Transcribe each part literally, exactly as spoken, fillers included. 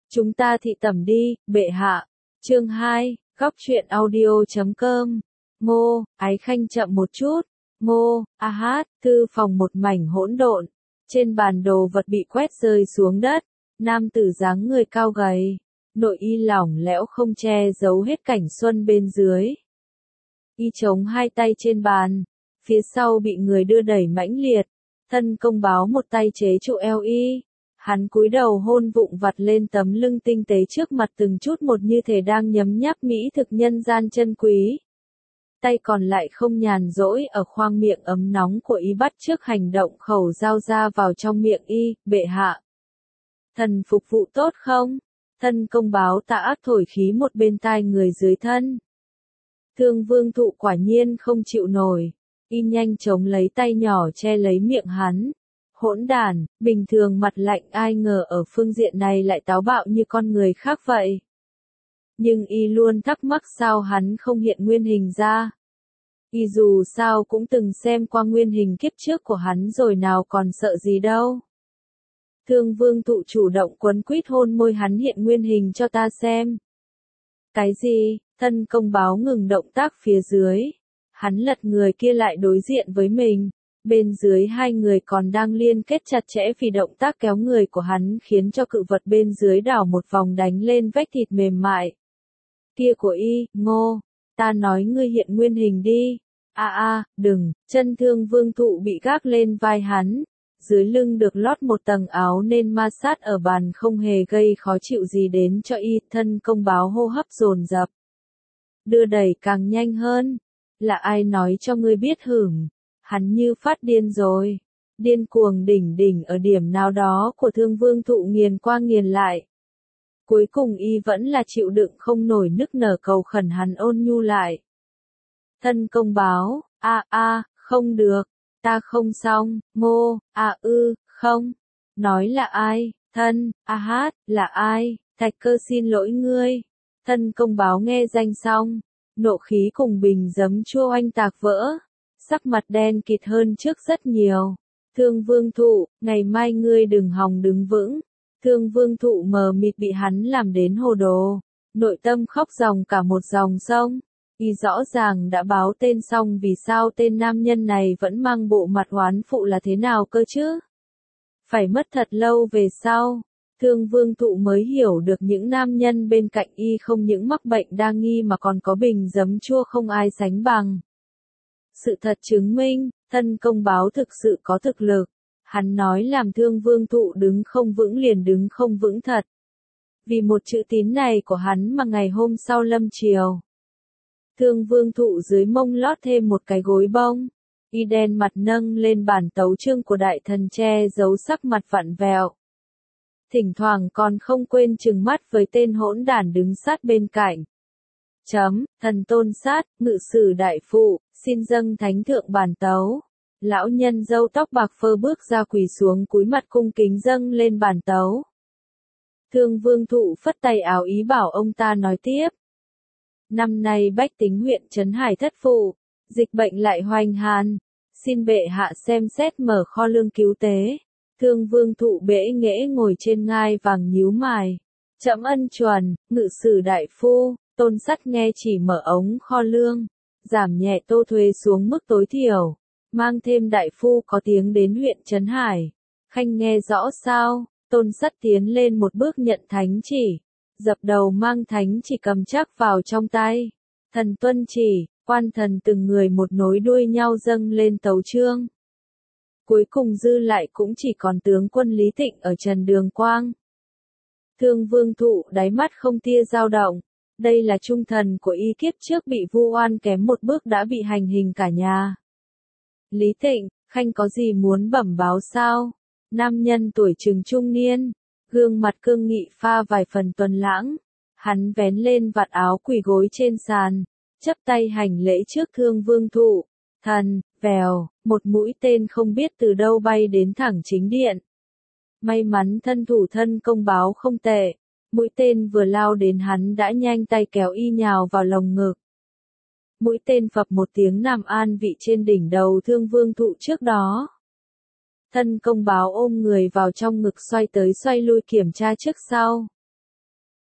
Chúng ta thị tẩm đi, bệ hạ. Chương hai, góc truyện audio chấm com. Ngô, Ái Khanh chậm một chút. Ngô, a hát, thư phòng một mảnh hỗn độn. Trên bàn đồ vật bị quét rơi xuống đất. Nam tử dáng người cao gầy. Nội y lỏng lẽo không che giấu hết cảnh xuân bên dưới. Y chống hai tay trên bàn. Phía sau bị người đưa đẩy mãnh liệt. Thân công báo một tay chế trụ eo y. Hắn cúi đầu hôn vụng vặt lên tấm lưng tinh tế trước mặt từng chút một như thể đang nhấm nháp mỹ thực nhân gian chân quý. Tay còn lại không nhàn rỗi ở khoang miệng ấm nóng của y bắt trước hành động khẩu dao ra vào trong miệng y, bệ hạ. Thần phục vụ tốt không? Thân công báo tạ ác thổi khí một bên tai người dưới thân. Thương vương thụ quả nhiên không chịu nổi. Y nhanh chóng lấy tay nhỏ che lấy miệng hắn. Hỗn đản, bình thường mặt lạnh ai ngờ ở phương diện này lại táo bạo như con người khác vậy. Nhưng y luôn thắc mắc sao hắn không hiện nguyên hình ra. Y dù sao cũng từng xem qua nguyên hình kiếp trước của hắn rồi nào còn sợ gì đâu. Thương vương thụ chủ động quấn quýt hôn môi hắn hiện nguyên hình cho ta xem. Cái gì? Thân công báo ngừng động tác phía dưới. Hắn lật người kia lại đối diện với mình. Bên dưới hai người còn đang liên kết chặt chẽ vì động tác kéo người của hắn khiến cho cự vật bên dưới đảo một vòng đánh lên vách thịt mềm mại. Kia của y, Ngô, ta nói ngươi hiện nguyên hình đi. A a, đừng, chân thương vương thụ bị gác lên vai hắn. Dưới lưng được lót một tầng áo nên ma sát ở bàn không hề gây khó chịu gì đến cho y. Thân công báo hô hấp dồn dập. Đưa đẩy càng nhanh hơn. Là ai nói cho ngươi biết hửm? Hắn như phát điên rồi. Điên cuồng đỉnh đỉnh ở điểm nào đó của thương vương thụ nghiền qua nghiền lại. Cuối cùng y vẫn là chịu đựng không nổi nức nở cầu khẩn hắn ôn nhu lại. Thân công báo, a a, không được, ta không xong, Ngô, a ư, không. Nói là ai, thân, a hát, là ai, Thạch Cơ xin lỗi ngươi. Thân công báo nghe danh xong, nộ khí cùng bình giấm chua oanh tạc vỡ. Sắc mặt đen kịt hơn trước rất nhiều. Thương vương thụ, ngày mai ngươi đừng hòng đứng vững. Thương vương thụ mờ mịt bị hắn làm đến hồ đồ. Nội tâm khóc ròng cả một dòng sông. Y rõ ràng đã báo tên xong vì sao tên nam nhân này vẫn mang bộ mặt oán phụ là thế nào cơ chứ? Phải mất thật lâu về sau. Thương vương thụ mới hiểu được những nam nhân bên cạnh y không những mắc bệnh đa nghi mà còn có bình giấm chua không ai sánh bằng. Sự thật chứng minh, thân công báo thực sự có thực lực. Hắn nói làm thương vương thụ đứng không vững liền đứng không vững thật. Vì một chữ tín này của hắn mà ngày hôm sau lâm chiều. Thương vương thụ dưới mông lót thêm một cái gối bông. Y đen mặt nâng lên bản tấu chương của đại thần che giấu sắc mặt vặn vẹo. Thỉnh thoảng còn không quên trừng mắt với tên hỗn đản đứng sát bên cạnh. Chấm, thần tôn sát, ngự sử đại phụ, xin dâng thánh thượng bản tấu. Lão nhân râu tóc bạc phơ bước ra quỳ xuống cúi mặt cung kính dâng lên bản tấu. Thương vương thụ phất tay áo ý bảo ông ta nói tiếp. Năm nay bách tính huyện Trấn Hải thất phụ, dịch bệnh lại hoành hàn. Xin bệ hạ xem xét mở kho lương cứu tế. Thương vương thụ bẽ nghễ ngồi trên ngai vàng nhíu mày. Trẫm ân chuẩn, ngự sử đại phu. Tôn sắt nghe chỉ mở ống kho lương, giảm nhẹ tô thuế xuống mức tối thiểu, mang thêm đại phu có tiếng đến huyện Trấn Hải. Khanh nghe rõ sao? Tôn sắt tiến lên một bước nhận thánh chỉ, dập đầu mang thánh chỉ cầm chắc vào trong tay. Thần tuân chỉ, quan thần từng người một nối đuôi nhau dâng lên tấu chương. Cuối cùng dư lại cũng chỉ còn tướng quân Lý Tịnh ở Trần Đường Quang. Thương vương thụ đáy mắt không tia dao động. Đây là trung thần của y kiếp trước bị vu oan kém một bước đã bị hành hình cả nhà. Lý Tịnh, Khanh có gì muốn bẩm báo sao? Nam nhân tuổi chừng trung niên, gương mặt cương nghị pha vài phần tuần lãng. Hắn vén lên vạt áo quỳ gối trên sàn, chắp tay hành lễ trước thương vương thụ. Thần, vèo, một mũi tên không biết từ đâu bay đến thẳng chính điện. May mắn thân thủ thân công báo không tệ. Mũi tên vừa lao đến hắn đã nhanh tay kéo y nhào vào lồng ngực. Mũi tên phập một tiếng nằm an vị trên đỉnh đầu thương vương thụ trước đó. Thân công báo ôm người vào trong ngực xoay tới xoay lui kiểm tra trước sau.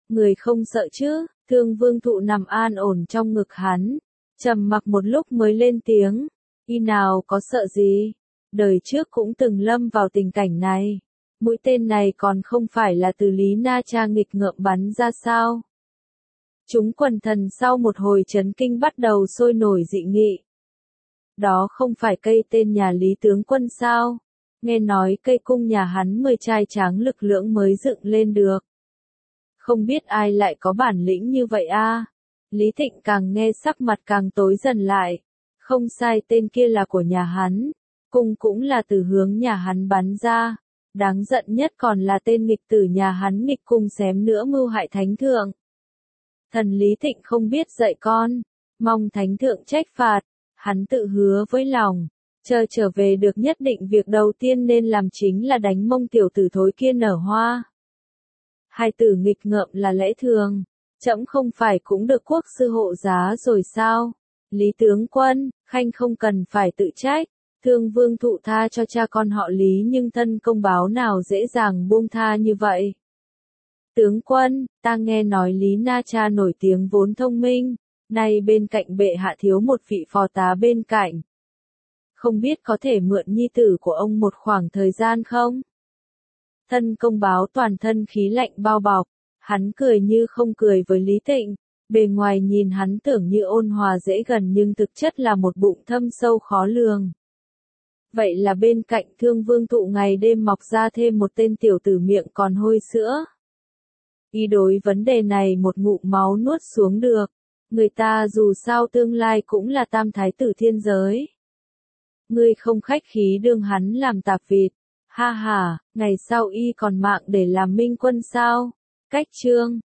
Người không sợ chứ? Thương Vương Thụ nằm an ổn trong ngực hắn, trầm mặc một lúc mới lên tiếng, y nào có sợ gì, đời trước cũng từng lâm vào tình cảnh này. Mũi tên này còn không phải là từ Lý Na Cha nghịch ngợm bắn ra sao? Chúng quần thần sau một hồi chấn kinh bắt đầu sôi nổi dị nghị. Đó không phải cây tên nhà Lý tướng quân sao? Nghe nói cây cung nhà hắn mười trai tráng lực lưỡng mới dựng lên được. Không biết ai lại có bản lĩnh như vậy a? Lý Thịnh càng nghe sắc mặt càng tối dần lại. Không sai, tên kia là của nhà hắn, cung cũng là từ hướng nhà hắn bắn ra. Đáng giận nhất còn là tên nghịch tử nhà hắn nghịch cung xém nữa mưu hại thánh thượng. Thần Lý Thịnh không biết dạy con, mong thánh thượng trách phạt. Hắn tự hứa với lòng, chờ trở về được nhất định việc đầu tiên nên làm chính là đánh mông tiểu tử thối kia nở hoa. Hai tử nghịch ngợm là lẽ thường, trẫm không phải cũng được quốc sư hộ giá rồi sao? Lý tướng quân, khanh không cần phải tự trách, Thương Vương Thụ tha cho cha con họ Lý nhưng thân công báo nào dễ dàng buông tha như vậy. Tướng quân, ta nghe nói Lý Na Cha nổi tiếng vốn thông minh, nay bên cạnh bệ hạ thiếu một vị phò tá bên cạnh. Không biết có thể mượn nhi tử của ông một khoảng thời gian không? Thân công báo toàn thân khí lạnh bao bọc, hắn cười như không cười với Lý Thịnh, bề ngoài nhìn hắn tưởng như ôn hòa dễ gần nhưng thực chất là một bụng thâm sâu khó lường. Vậy là bên cạnh Thương Vương Thụ ngày đêm mọc ra thêm một tên tiểu tử miệng còn hôi sữa. Y đối vấn đề này một ngụm máu nuốt xuống được, người ta dù sao tương lai cũng là tam thái tử thiên giới. Ngươi không khách khí đương hắn làm tạp vịt, ha ha, ngày sau y còn mạng để làm minh quân sao? Cách chương